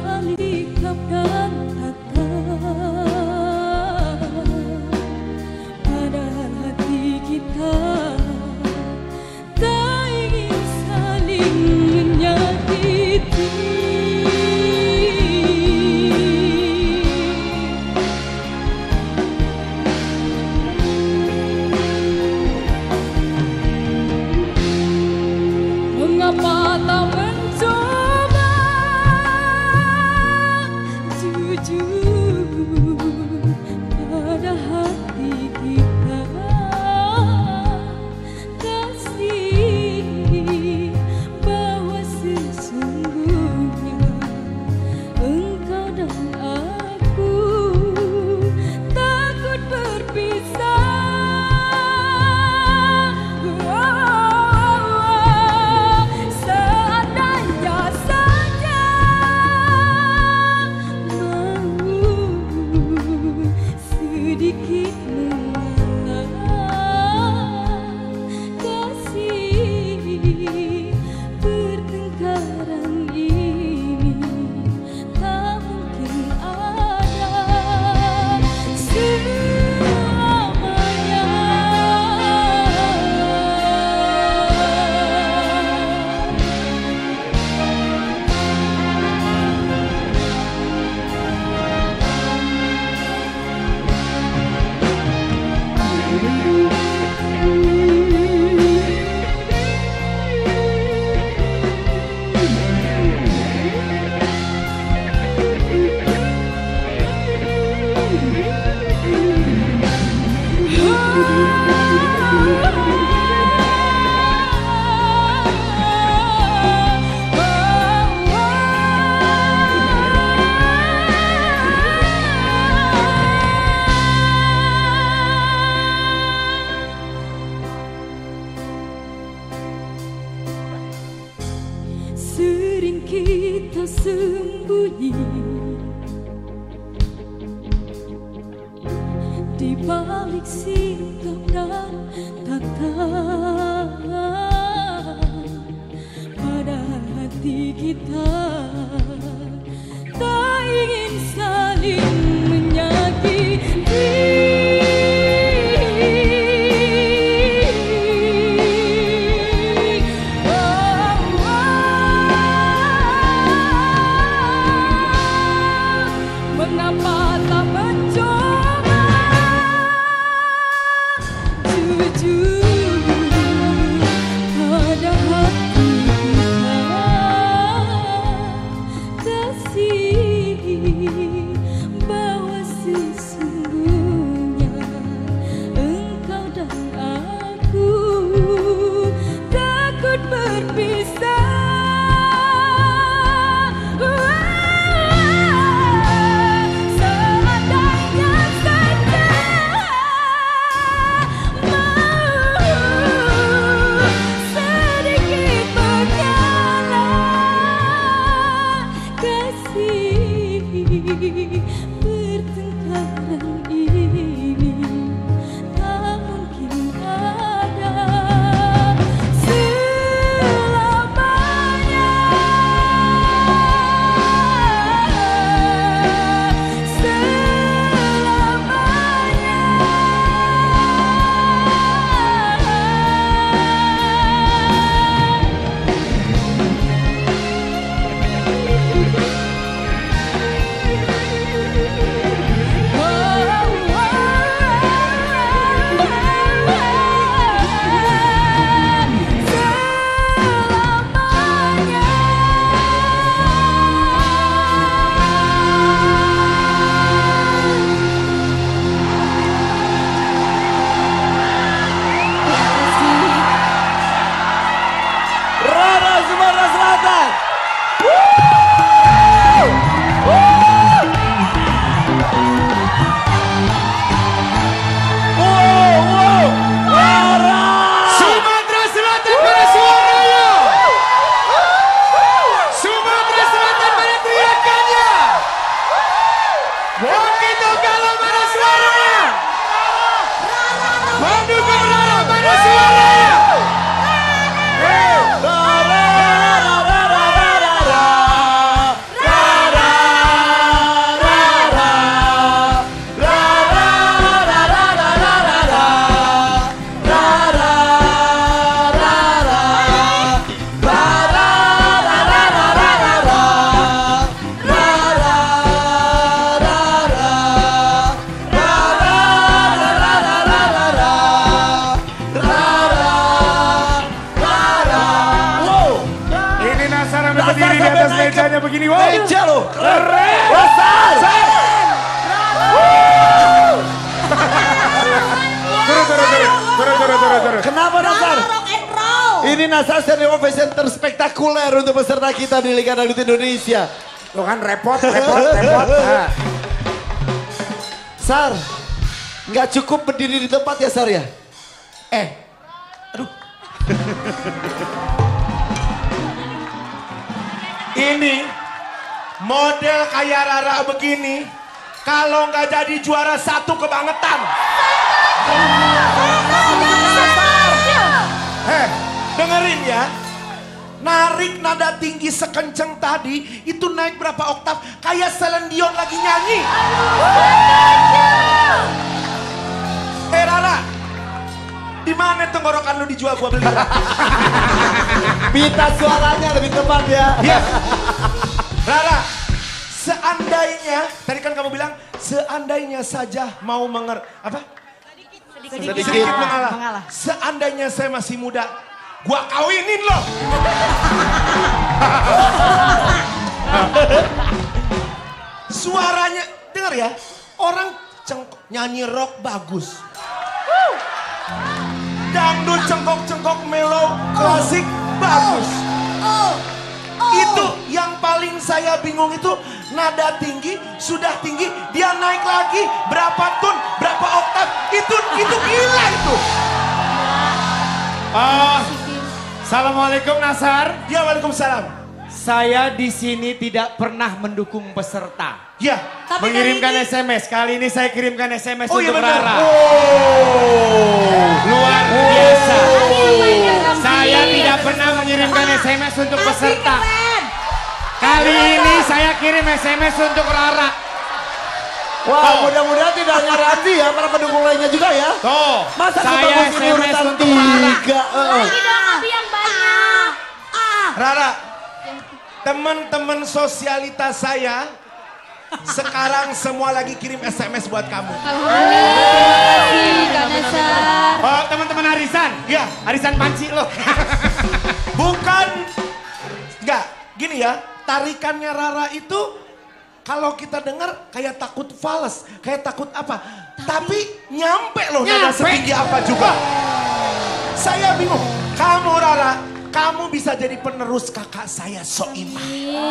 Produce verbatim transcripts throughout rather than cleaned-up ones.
balik dan kata, padahal hati kita tak ingin saling menyakiti. Mengapa tak mencoba jujur pada hati kita, kasih bahwa sesungguhnya engkau dan aku takut berpisah. Sedikit mengalah kasih, pertengkaran ini tak mungkin ada selamanya. Sering kita sembunyi di balik sikap dan tata, padahal hati kita tak ingin saling menyakiti. Mengapa tak mencoba jujur pada hati kita, kasih bahwa sesungguhnya engkau dan aku takut berpisah. Pertengkaran ini tak mungkin ada selamanya. Selamanya. begini, wow. Meja loh. Keren. Besar. Turun, turun, turun. Turun, turun, turun, turun. Kenapa Nasar? Rock and roll. Ini Nasar seri ovation terspektakuler untuk peserta kita di Liga Dangdut Indonesia. Lo kan repot, repot, repot. Nah. Sar, nggak cukup berdiri di tempat ya Sar ya? Eh, aduh. Ini model kayak Rara begini, kalau nggak jadi juara satu kebangetan. Heh, dengerin ya. Narik nada tinggi sekenceng tadi, itu naik berapa oktav, kayak Celine Dion lagi nyanyi. Eh Rara, di mana tenggorokan lu dijual gua beli? Pita suaranya lebih tepat ya. Ya. Rara, seandainya, tadi kan kamu bilang, seandainya saja mau menger... Apa? Sedikit. Sedikit mengalah. Mengalah. Seandainya saya masih muda, gua kawinin loh. Suaranya, dengar ya, orang cengkok, nyanyi rock bagus. Dangdut cengkok-cengkok mellow klasik bagus. Itu yang paling saya bingung itu nada tinggi, sudah tinggi, dia naik lagi berapa tun, berapa oktav, itu itu gila itu. Oh, Assalamualaikum Nasar. Ya waalaikumsalam. Saya di sini tidak pernah mendukung peserta. Ya. Tapi Mengirimkan kali ini- S M S. Kali ini saya kirimkan S M S Oh iya untuk benar. Rara. Oh. Luar biasa. Saya tidak pernah mengirimkan S M S untuk Tapi peserta. keren. Kali ini saya kirim S M S untuk Rara. Wah, mudah-mudahan tidak hanya Randy ya, para pendukung lainnya juga ya. Tuh, Masa saya ketemu S ini M S urutan untuk Rara. tiga. eh. Lagi dong, tapi yang banyak. Rara, teman-teman sosialitas saya sekarang semua lagi kirim S M S buat kamu. Alhamdulillah, Kak Nasar. Oh, teman-teman arisan. Ya. Arisan panci loh. Bukan, enggak, gini ya, tarikannya Rara itu kalau kita dengar kayak takut fals, kayak takut apa. Tapi, nyampe loh nada Nyampe. setinggi apa juga. Saya bingung, kamu Rara, kamu bisa jadi penerus kakak saya Soimah.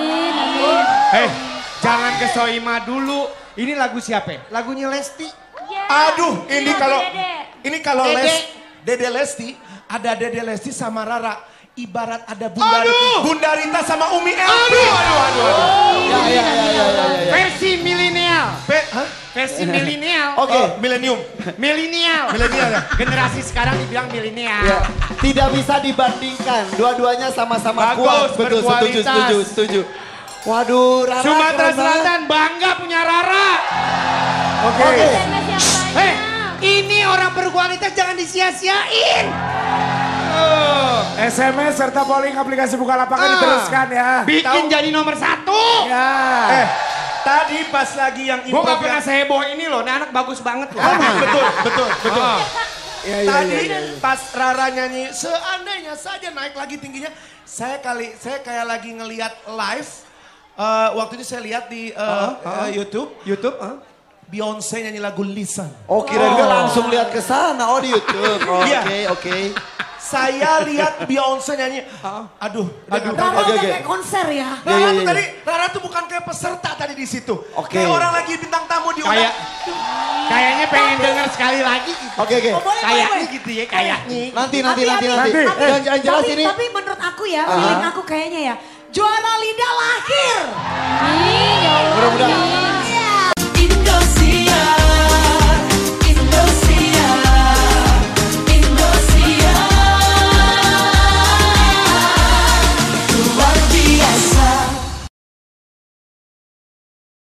Eh, jangan ke Soima dulu. Ini lagu siapa? Lagunya Lesti. Aduh, ini kalau Dede. ini kalau Dede. Les, Dede Lesti, ada Dede Lesti sama Rara. Ibarat ada Bunda, Aduh. Bunda Rita sama Umi Elvi. Aduh, aduh, aduh, aduh. Ya, ya, ya, ya, ya, ya. Versi milenial. Pe- hah? Versi milenial. Oke. Oh, milenium. Milenial. Milenial ya? Generasi sekarang dibilang milenial. Ya, tidak bisa dibandingkan. Dua-duanya sama-sama Bagus, kuat. Betul, setuju, berkualitas. setuju, setuju. Waduh, Rara. Sumatera keren banget. Selatan bangga punya Rara. Oke. Oke. S M S yang banyak. Hei, ini orang berkualitas jangan disia-siain. Oh. S M S serta polling aplikasi Bukalapak Ah. diteruskan ya. Bikin Tahu. jadi nomor satu. Ya. Eh, tadi pas lagi yang Gue gak improv pernah yang- seheboh ini loh, ini anak bagus banget loh. betul, betul, betul. Oh. Ya, ya, Tadi ya, ya. pas Rara nyanyi, seandainya saja naik lagi tingginya, saya kali, saya kayak lagi ngelihat live. eh, waktu itu saya lihat di eh, eh, YouTube, YouTube, huh? Beyonce nyanyi lagu Listen. Oh, kira-kira langsung lihat ke sana. Oh, di YouTube. Oh, Oke, Iya. oke. Saya lihat Beyonce nyanyi, aduh, aduh. Rara Oke, udah oke. kayak konser ya. Ya, Rara ya, tuh ya. tadi, Rara tuh bukan kayak peserta tadi di situ. Oke. Kayak orang lagi bintang tamu diundang. Kayak, kayaknya pengen denger sekali lagi. Gitu. Oke, oke. Oh, boleh, Kayaknya boleh. gitu ya, kayaknya. Nanti, nanti, Abi, nanti, Abi. nanti. Nanti. Yang, yang jelas tapi, ini. tapi menurut aku ya, Aha. feeling aku kayaknya ya, juara lidah lahir. Amin, ya Allah. Mudah-mudahan.